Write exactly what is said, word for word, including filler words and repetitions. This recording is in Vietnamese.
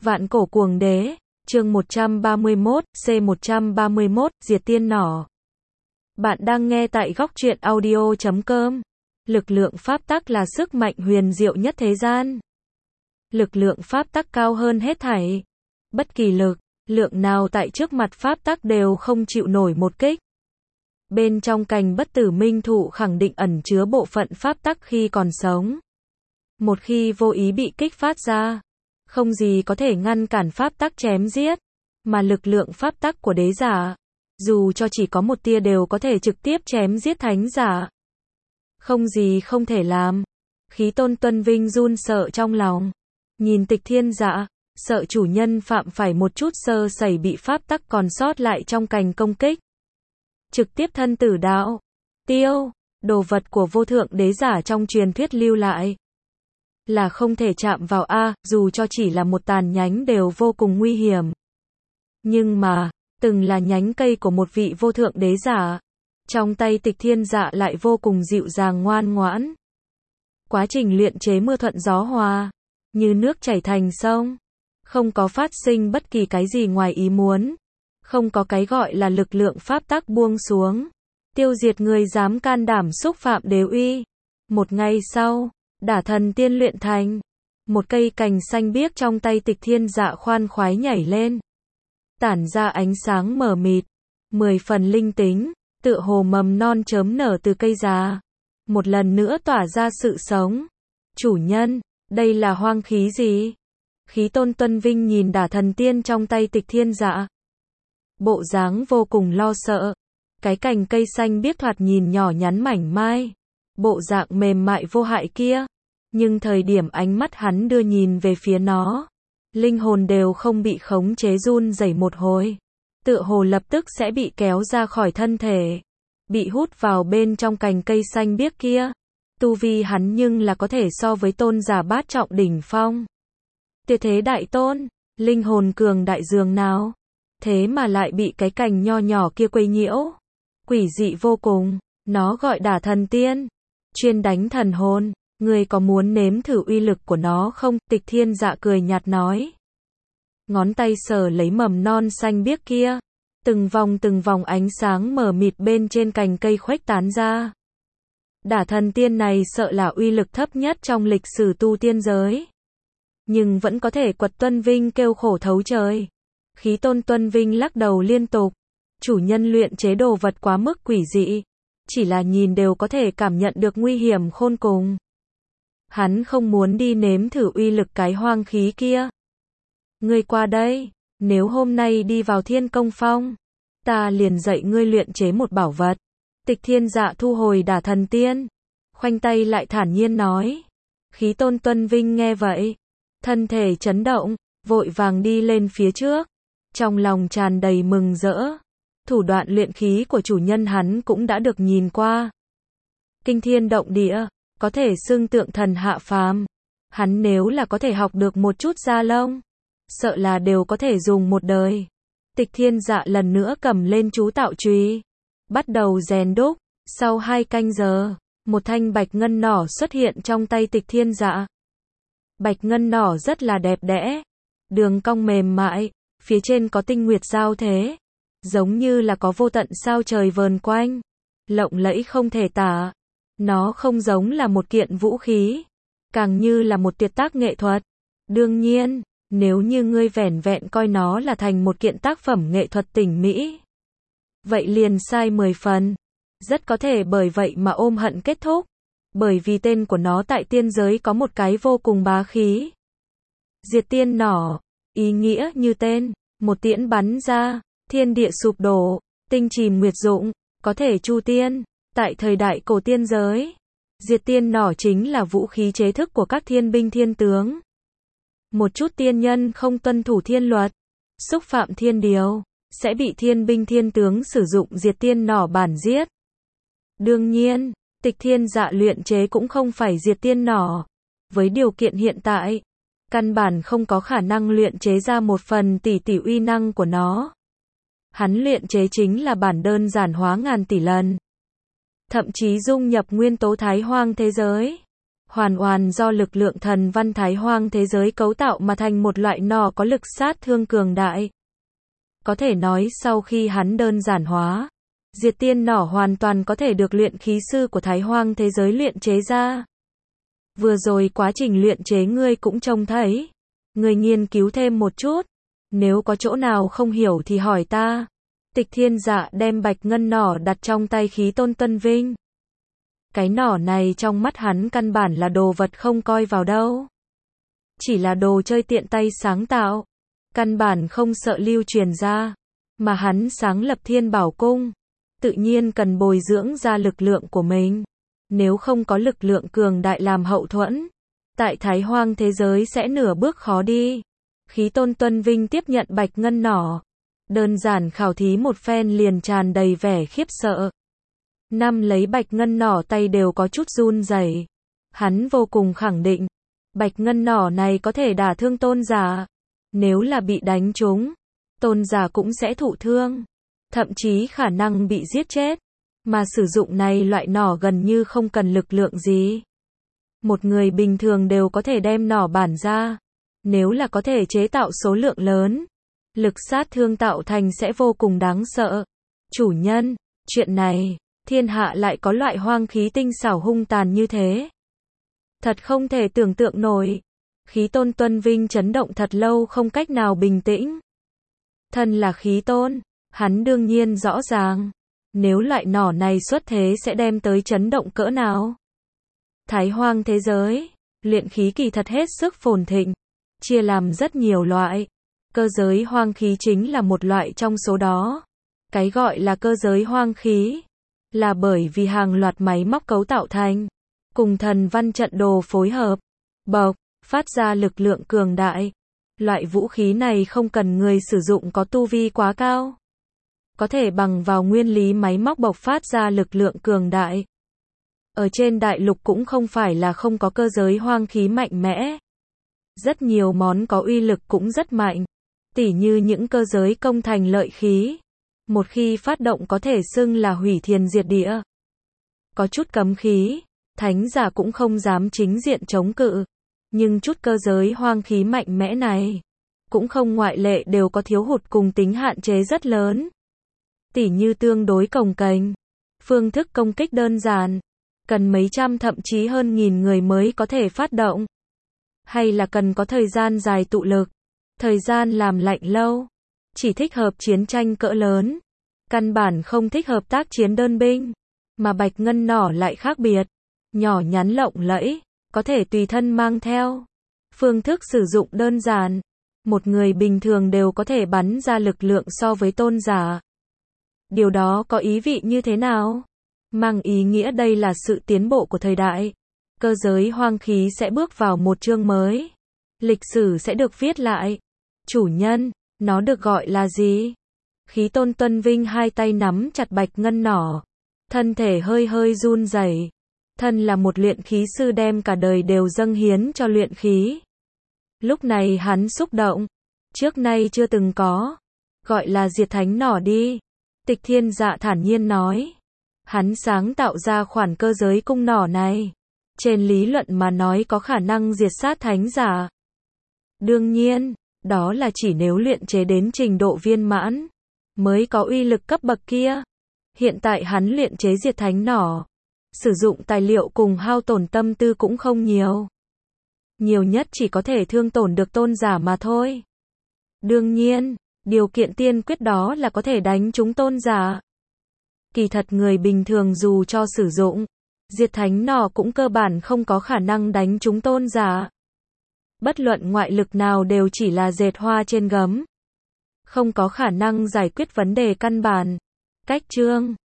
Vạn cổ cuồng đế, chương một trăm ba mươi mốt, C một trăm ba mươi mốt, diệt tiên nỏ. Bạn đang nghe tại góc truyện audio chấm com. Lực lượng pháp tắc là sức mạnh huyền diệu nhất thế gian. Lực lượng pháp tắc cao hơn hết thảy. Bất kỳ lực, lượng nào tại trước mặt pháp tắc đều không chịu nổi một kích. Bên trong cành bất tử minh thụ khẳng định ẩn chứa bộ phận pháp tắc khi còn sống. Một khi vô ý bị kích phát ra, không gì có thể ngăn cản pháp tắc chém giết, mà lực lượng pháp tắc của đế giả, dù cho chỉ có một tia đều có thể trực tiếp chém giết thánh giả. Không gì không thể làm. Khí Tôn Tuân Vinh run sợ trong lòng, nhìn Tịch Thiên Dạ, sợ chủ nhân phạm phải một chút sơ sẩy bị pháp tắc còn sót lại trong cành công kích. Trực tiếp thân tử đạo, tiêu, đồ vật của vô thượng đế giả trong truyền thuyết lưu lại. Là không thể chạm vào a, dù cho chỉ là một tàn nhánh đều vô cùng nguy hiểm. Nhưng mà, từng là nhánh cây của một vị vô thượng đế giả, trong tay Tịch Thiên Dạ lại vô cùng dịu dàng ngoan ngoãn. Quá trình luyện chế mưa thuận gió hòa, như nước chảy thành sông, không có phát sinh bất kỳ cái gì ngoài ý muốn, không có cái gọi là lực lượng pháp tắc buông xuống, tiêu diệt người dám can đảm xúc phạm đế uy. Một ngày sau, Đả Thần Tiên luyện thành, một cây cành xanh biếc trong tay Tịch Thiên Dạ khoan khoái nhảy lên, tản ra ánh sáng mờ mịt, mười phần linh tính, tựa hồ mầm non chớm nở từ cây già, một lần nữa tỏa ra sự sống. Chủ nhân, đây là hoang khí gì? Khí Tôn Tuân Vinh nhìn Đả Thần Tiên trong tay Tịch Thiên Dạ, bộ dáng vô cùng lo sợ. Cái cành cây xanh biếc thoạt nhìn nhỏ nhắn mảnh mai, bộ dạng mềm mại vô hại kia, nhưng thời điểm ánh mắt hắn đưa nhìn về phía nó, linh hồn đều không bị khống chế run rẩy một hồi, tựa hồ lập tức sẽ bị kéo ra khỏi thân thể, bị hút vào bên trong cành cây xanh biếc kia. Tu vi hắn nhưng là có thể so với tôn giả bát trọng đỉnh phong. Tuyệt thế đại tôn, linh hồn cường đại dường nào, thế mà lại bị cái cành nho nhỏ kia quấy nhiễu. Quỷ dị vô cùng, nó gọi Đả Thần Tiên, chuyên đánh thần hồn, người có muốn nếm thử uy lực của nó không? Tịch Thiên Dạ cười nhạt nói. Ngón tay sờ lấy mầm non xanh biếc kia, từng vòng từng vòng ánh sáng mờ mịt bên trên cành cây khuếch tán ra. Đả Thần Tiên này sợ là uy lực thấp nhất trong lịch sử tu tiên giới, nhưng vẫn có thể quật Tuân Vinh kêu khổ thấu trời. Khí Tôn Tuân Vinh lắc đầu liên tục. Chủ nhân luyện chế đồ vật quá mức quỷ dị, chỉ là nhìn đều có thể cảm nhận được nguy hiểm khôn cùng. Hắn không muốn đi nếm thử uy lực cái hoang khí kia. Ngươi qua đây, nếu hôm nay đi vào Thiên Công Phong, ta liền dạy ngươi luyện chế một bảo vật. Tịch Thiên Dạ thu hồi Đả Thần Tiên, khoanh tay lại thản nhiên nói. Khí Tôn Tuân Vinh nghe vậy, thân thể chấn động, vội vàng đi lên phía trước, trong lòng tràn đầy mừng rỡ. Thủ đoạn luyện khí của chủ nhân hắn cũng đã được nhìn qua. Kinh thiên động địa, có thể xưng tượng thần hạ phàm. Hắn nếu là có thể học được một chút da lông, sợ là đều có thể dùng một đời. Tịch Thiên Dạ lần nữa cầm lên chú tạo chùy, bắt đầu rèn đúc. Sau hai canh giờ, một thanh bạch ngân nỏ xuất hiện trong tay Tịch Thiên Dạ. Bạch ngân nỏ rất là đẹp đẽ, đường cong mềm mại, phía trên có tinh nguyệt giao thế, giống như là có vô tận sao trời vờn quanh, lộng lẫy không thể tả. Nó không giống là một kiện vũ khí, càng như là một tuyệt tác nghệ thuật. Đương nhiên, nếu như ngươi vẻn vẹn coi nó là thành một kiện tác phẩm nghệ thuật tỉ mỹ, vậy liền sai mười phần. Rất có thể bởi vậy mà ôm hận kết thúc, bởi vì tên của nó tại tiên giới có một cái vô cùng bá khí. Diệt tiên nỏ, ý nghĩa như tên, một tiễn bắn ra, thiên địa sụp đổ, tinh chìm nguyệt dụng, có thể chu tiên. Tại thời đại cổ tiên giới, diệt tiên nỏ chính là vũ khí chế thức của các thiên binh thiên tướng. Một chút tiên nhân không tuân thủ thiên luật, xúc phạm thiên điều, sẽ bị thiên binh thiên tướng sử dụng diệt tiên nỏ bản giết. Đương nhiên, Tịch Thiên Dạ luyện chế cũng không phải diệt tiên nỏ. Với điều kiện hiện tại, căn bản không có khả năng luyện chế ra một phần tỷ tỷ uy năng của nó. Hắn luyện chế chính là bản đơn giản hóa ngàn tỷ lần, thậm chí dung nhập nguyên tố Thái Hoang thế giới. hoàn toàn do lực lượng thần văn Thái Hoang thế giới cấu tạo mà thành một loại nỏ có lực sát thương cường đại. Có thể nói sau khi hắn đơn giản hóa, diệt tiên nỏ hoàn toàn có thể được luyện khí sư của Thái Hoang thế giới luyện chế ra. Vừa rồi quá trình luyện chế ngươi cũng trông thấy. Ngươi nghiên cứu thêm một chút. Nếu có chỗ nào không hiểu thì hỏi ta. Tịch Thiên Dạ đem bạch ngân nỏ đặt trong tay Khí Tôn Tuân Vinh. Cái nỏ này trong mắt hắn căn bản là đồ vật không coi vào đâu. Chỉ là đồ chơi tiện tay sáng tạo. Căn bản không sợ lưu truyền ra. Mà hắn sáng lập Thiên Bảo Cung. Tự nhiên cần bồi dưỡng ra lực lượng của mình. Nếu không có lực lượng cường đại làm hậu thuẫn, tại Thái Hoang thế giới sẽ nửa bước khó đi. Khí Tôn Tuân Vinh tiếp nhận bạch ngân nỏ. Đơn giản khảo thí một phen liền tràn đầy vẻ khiếp sợ. Năm lấy bạch ngân nỏ tay đều có chút run rẩy. Hắn vô cùng khẳng định, bạch ngân nỏ này có thể đả thương tôn giả. Nếu là bị đánh trúng, tôn giả cũng sẽ thụ thương. Thậm chí khả năng bị giết chết. Mà sử dụng này loại nỏ gần như không cần lực lượng gì. Một người bình thường đều có thể đem nỏ bản ra. Nếu là có thể chế tạo số lượng lớn, lực sát thương tạo thành sẽ vô cùng đáng sợ. Chủ nhân, chuyện này, thiên hạ lại có loại hoang khí tinh xảo hung tàn như thế. Thật không thể tưởng tượng nổi. Khí Tôn Tuân Vinh chấn động thật lâu không cách nào bình tĩnh. Thân là Khí Tôn, hắn đương nhiên rõ ràng. Nếu loại nỏ này xuất thế sẽ đem tới chấn động cỡ nào. Thái Hoang thế giới, luyện khí kỳ thật hết sức phồn thịnh, chia làm rất nhiều loại. Cơ giới hoang khí chính là một loại trong số đó. Cái gọi là cơ giới hoang khí, là bởi vì hàng loạt máy móc cấu tạo thành, cùng thần văn trận đồ phối hợp, bộc, phát ra lực lượng cường đại. Loại vũ khí này không cần người sử dụng có tu vi quá cao. Có thể bằng vào nguyên lý máy móc bộc phát ra lực lượng cường đại. Ở trên đại lục cũng không phải là không có cơ giới hoang khí mạnh mẽ. Rất nhiều món có uy lực cũng rất mạnh. Tỉ như những cơ giới công thành lợi khí. Một khi phát động có thể xưng là hủy thiên diệt địa. Có chút cấm khí, thánh giả cũng không dám chính diện chống cự. Nhưng chút cơ giới hoang khí mạnh mẽ này, cũng không ngoại lệ đều có thiếu hụt cùng tính hạn chế rất lớn. Tỉ như tương đối cồng kềnh, phương thức công kích đơn giản, cần mấy trăm thậm chí hơn nghìn người mới có thể phát động. Hay là cần có thời gian dài tụ lực, thời gian làm lạnh lâu, chỉ thích hợp chiến tranh cỡ lớn, căn bản không thích hợp tác chiến đơn binh. Mà bạch ngân nỏ lại khác biệt, nhỏ nhắn lộng lẫy, có thể tùy thân mang theo. Phương thức sử dụng đơn giản, một người bình thường đều có thể bắn ra lực lượng so với tôn giả. Điều đó có ý vị như thế nào? Mang ý nghĩa đây là sự tiến bộ của thời đại. Cơ giới hoang khí sẽ bước vào một chương mới. Lịch sử sẽ được viết lại. Chủ nhân, nó được gọi là gì? Khí Tôn Tuân Vinh hai tay nắm chặt bạch ngân nỏ. Thân thể hơi hơi run rẩy. Thân là một luyện khí sư đem cả đời đều dâng hiến cho luyện khí. Lúc này hắn xúc động. Trước nay chưa từng có. Gọi là diệt thánh nỏ đi. Tịch Thiên Dạ thản nhiên nói. Hắn sáng tạo ra khoản cơ giới cung nỏ này. Trên lý luận mà nói có khả năng diệt sát thánh giả. Đương nhiên, đó là chỉ nếu luyện chế đến trình độ viên mãn, mới có uy lực cấp bậc kia. Hiện tại hắn luyện chế diệt thánh nỏ. Sử dụng tài liệu cùng hao tổn tâm tư cũng không nhiều. Nhiều nhất chỉ có thể thương tổn được tôn giả mà thôi. Đương nhiên, điều kiện tiên quyết đó là có thể đánh trúng tôn giả. Kỳ thật người bình thường dù cho sử dụng diệt thánh nỏ cũng cơ bản không có khả năng đánh trúng tôn giả. Bất luận ngoại lực nào đều chỉ là dệt hoa trên gấm. Không có khả năng giải quyết vấn đề căn bản. Cách chương